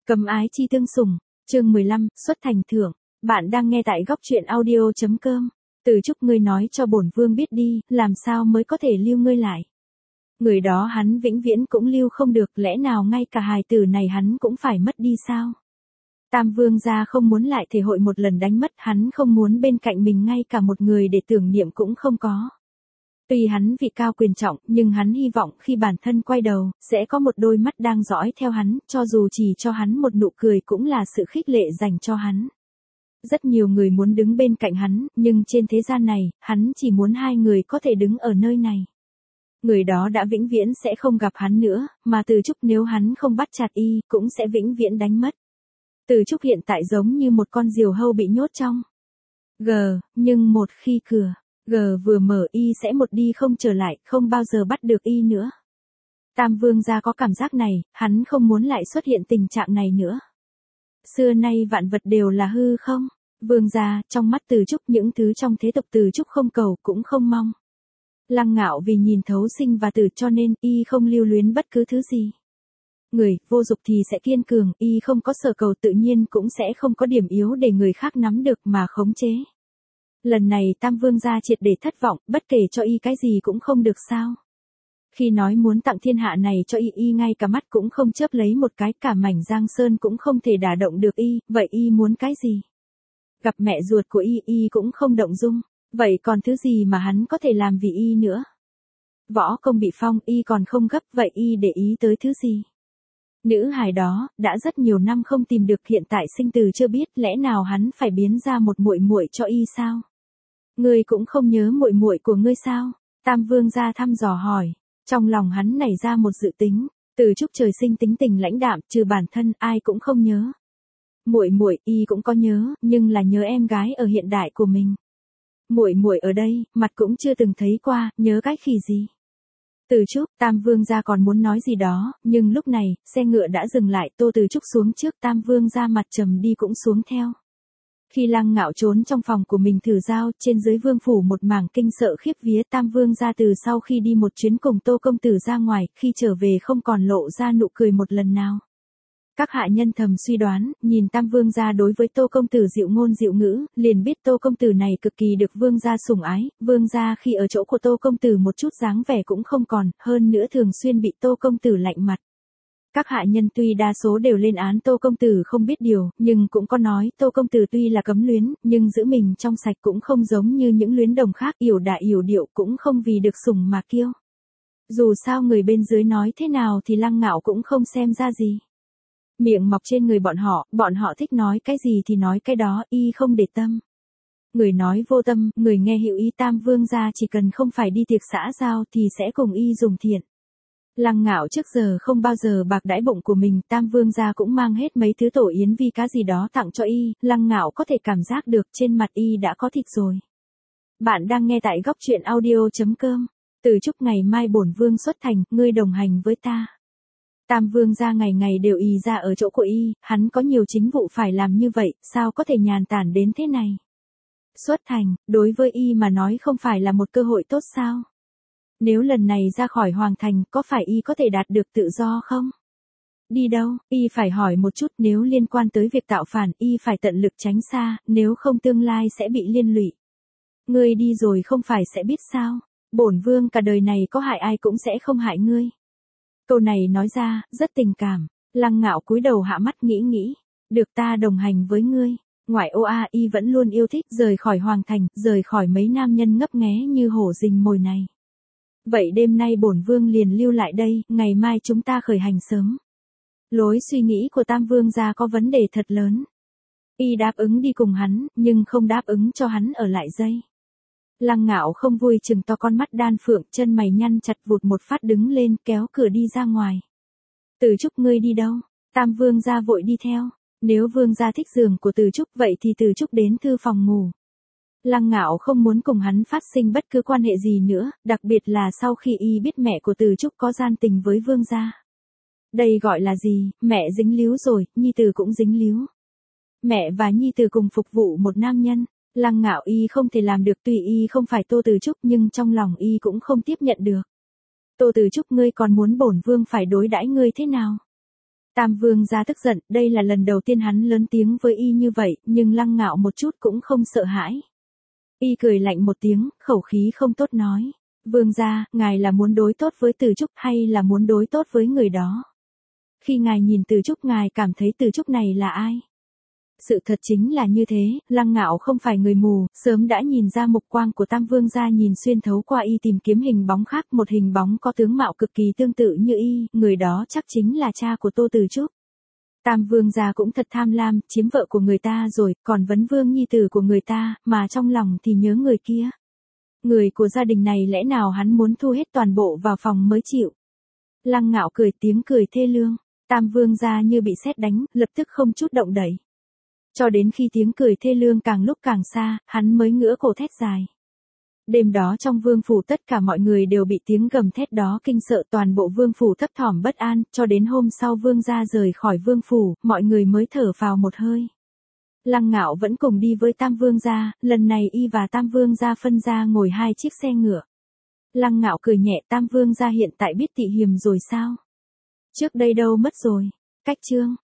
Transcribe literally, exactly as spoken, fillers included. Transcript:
Cầm ái chi tương sủng, chương mười lăm, xuất thành thưởng. Bạn đang nghe tại góc truyện audio.com. Từ Trúc ngươi nói cho bổn vương biết đi, làm sao mới có thể lưu ngươi lại. Người đó hắn vĩnh viễn cũng lưu không được, lẽ nào ngay cả hài tử này hắn cũng phải mất đi sao? Tam vương gia không muốn lại thể hội một lần đánh mất, hắn không muốn bên cạnh mình ngay cả một người để tưởng niệm cũng không có. Tuy hắn vị cao quyền trọng, nhưng hắn hy vọng khi bản thân quay đầu, sẽ có một đôi mắt đang dõi theo hắn, cho dù chỉ cho hắn một nụ cười cũng là sự khích lệ dành cho hắn. Rất nhiều người muốn đứng bên cạnh hắn, nhưng trên thế gian này, hắn chỉ muốn hai người có thể đứng ở nơi này. Người đó đã vĩnh viễn sẽ không gặp hắn nữa, mà Từ Trúc nếu hắn không bắt chặt y, cũng sẽ vĩnh viễn đánh mất. Từ Trúc hiện tại giống như một con diều hâu bị nhốt trong G, nhưng một khi cửa G vừa mở y sẽ một đi không trở lại, không bao giờ bắt được y nữa. Tam vương gia có cảm giác này, hắn không muốn lại xuất hiện tình trạng này nữa. Xưa nay vạn vật đều là hư không? Vương gia, trong mắt Từ Trúc những thứ trong thế tục Từ Trúc không cầu cũng không mong. Lăng Ngạo vì nhìn thấu sinh và tử cho nên y không lưu luyến bất cứ thứ gì. Người vô dục thì sẽ kiên cường, y không có sở cầu tự nhiên cũng sẽ không có điểm yếu để người khác nắm được mà khống chế. Lần này Tam vương gia triệt để thất vọng, bất kể cho y cái gì cũng không được sao. Khi nói muốn tặng thiên hạ này cho y, y ngay cả mắt cũng không chớp lấy một cái, cả mảnh Giang Sơn cũng không thể đả động được y, vậy y muốn cái gì? Gặp mẹ ruột của y, y cũng không động dung, vậy còn thứ gì mà hắn có thể làm vì y nữa? Võ công bị phong, y còn không gấp, vậy y để ý tới thứ gì? Nữ hài đó, đã rất nhiều năm không tìm được, hiện tại sinh từ chưa biết, lẽ nào hắn phải biến ra một muội muội cho y sao? Ngươi cũng không nhớ muội muội của ngươi sao? Tam vương gia thăm dò hỏi. Trong lòng hắn nảy ra một dự tính, Từ Trúc trời sinh tính tình lãnh đạm, trừ bản thân ai cũng không nhớ. Muội muội y cũng có nhớ, nhưng là nhớ em gái ở hiện đại của mình. Muội muội ở đây, mặt cũng chưa từng thấy qua, nhớ cái khỉ gì? Từ Trúc, Tam vương gia còn muốn nói gì đó, nhưng lúc này, xe ngựa đã dừng lại, Tô Từ Trúc xuống trước, Tam vương gia mặt trầm đi cũng xuống theo. Khi Lăng Ngạo trốn trong phòng của mình thử dao, trên dưới vương phủ một mảng kinh sợ khiếp vía, Tam vương gia từ sau khi đi một chuyến cùng Tô công tử ra ngoài, khi trở về không còn lộ ra nụ cười một lần nào. Các hạ nhân thầm suy đoán, nhìn Tam vương gia đối với Tô công tử dịu ngôn dịu ngữ, liền biết Tô công tử này cực kỳ được vương gia sủng ái, vương gia khi ở chỗ của Tô công tử một chút dáng vẻ cũng không còn, hơn nữa thường xuyên bị Tô công tử lạnh mặt. Các hạ nhân tuy đa số đều lên án Tô công tử không biết điều, nhưng cũng có nói Tô công tử tuy là cấm luyến, nhưng giữ mình trong sạch cũng không giống như những luyến đồng khác, yểu đà yểu điệu cũng không vì được sủng mà kiêu. Dù sao người bên dưới nói thế nào thì Lăng Ngạo cũng không xem ra gì. Miệng mọc trên người bọn họ, bọn họ thích nói cái gì thì nói cái đó, y không để tâm. Người nói vô tâm, người nghe hiểu ý. Tam vương gia chỉ cần không phải đi tiệc xã giao thì sẽ cùng y dùng thiện. Lăng Ngạo trước giờ không bao giờ bạc đãi bụng của mình, Tam vương gia cũng mang hết mấy thứ tổ yến vi cá gì đó tặng cho y, Lăng Ngạo có thể cảm giác được trên mặt y đã có thịt rồi. Bạn đang nghe tại góc truyện audio.com. Từ Trúc ngày mai bổn vương xuất thành, ngươi đồng hành với ta. Tam vương gia ngày ngày đều ì ra ở chỗ của y, hắn có nhiều chính vụ phải làm như vậy, sao có thể nhàn tản đến thế này? Xuất thành, đối với y mà nói không phải là một cơ hội tốt sao? Nếu lần này ra khỏi hoàng thành, có phải y có thể đạt được tự do không? Đi đâu, y phải hỏi một chút, nếu liên quan tới việc tạo phản, y phải tận lực tránh xa, nếu không tương lai sẽ bị liên lụy. Ngươi đi rồi không phải sẽ biết sao? Bổn vương cả đời này có hại ai cũng sẽ không hại ngươi. Câu này nói ra, rất tình cảm. Lăng Ngạo cúi đầu hạ mắt nghĩ nghĩ. Được ta đồng hành với ngươi. Ngoại ô a y vẫn luôn yêu thích rời khỏi hoàng thành, rời khỏi mấy nam nhân ngấp nghé như hổ rình mồi này. Vậy đêm nay bổn vương liền lưu lại đây, ngày mai chúng ta khởi hành sớm. Lối suy nghĩ của Tam vương gia có vấn đề thật lớn. Y đáp ứng đi cùng hắn, nhưng không đáp ứng cho hắn ở lại dây. Lăng Ngạo không vui chừng to con mắt đan phượng, chân mày nhăn chặt vụt một phát đứng lên kéo cửa đi ra ngoài. Từ Trúc ngươi đi đâu? Tam vương gia vội đi theo. Nếu vương gia thích giường của Từ Trúc vậy thì Từ Trúc đến thư phòng ngủ. Lăng Ngạo không muốn cùng hắn phát sinh bất cứ quan hệ gì nữa, đặc biệt là sau khi y biết mẹ của Từ Trúc có gian tình với vương gia. Đây gọi là gì, mẹ dính líu rồi, nhi tử cũng dính líu. Mẹ và nhi tử cùng phục vụ một nam nhân. Lăng Ngạo y không thể làm được, tuy y không phải Tô Từ Trúc nhưng trong lòng y cũng không tiếp nhận được. Tô Từ Trúc ngươi còn muốn bổn vương phải đối đãi ngươi thế nào? Tam Vương gia tức giận, đây là lần đầu tiên hắn lớn tiếng với y như vậy, nhưng Lăng Ngạo một chút cũng không sợ hãi. Y cười lạnh một tiếng, khẩu khí không tốt nói. Vương gia, ngài là muốn đối tốt với Từ Trúc hay là muốn đối tốt với người đó? Khi ngài nhìn Từ Trúc ngài cảm thấy Từ Trúc này là ai? Sự thật chính là như thế, Lăng Ngạo không phải người mù, sớm đã nhìn ra mục quang của Tam Vương gia nhìn xuyên thấu qua y tìm kiếm hình bóng khác, một hình bóng có tướng mạo cực kỳ tương tự như y, người đó chắc chính là cha của Tô Từ Trúc. Tam Vương gia cũng thật tham lam, chiếm vợ của người ta rồi, còn vấn vương nhi tử của người ta, mà trong lòng thì nhớ người kia. Người của gia đình này lẽ nào hắn muốn thu hết toàn bộ vào phòng mới chịu? Lăng Ngạo cười tiếng cười thê lương, Tam Vương gia như bị sét đánh, lập tức không chút động đậy. Cho đến khi tiếng cười thê lương càng lúc càng xa, hắn mới ngửa cổ thét dài. Đêm đó trong vương phủ tất cả mọi người đều bị tiếng gầm thét đó kinh sợ, toàn bộ vương phủ thấp thỏm bất an, cho đến hôm sau vương gia rời khỏi vương phủ, mọi người mới thở phào một hơi. Lăng Ngạo vẫn cùng đi với Tam Vương gia, lần này y và Tam Vương gia phân ra ngồi hai chiếc xe ngựa. Lăng Ngạo cười nhẹ, Tam Vương gia hiện tại biết Tị Hiềm rồi sao? Trước đây đâu mất rồi? Cách chương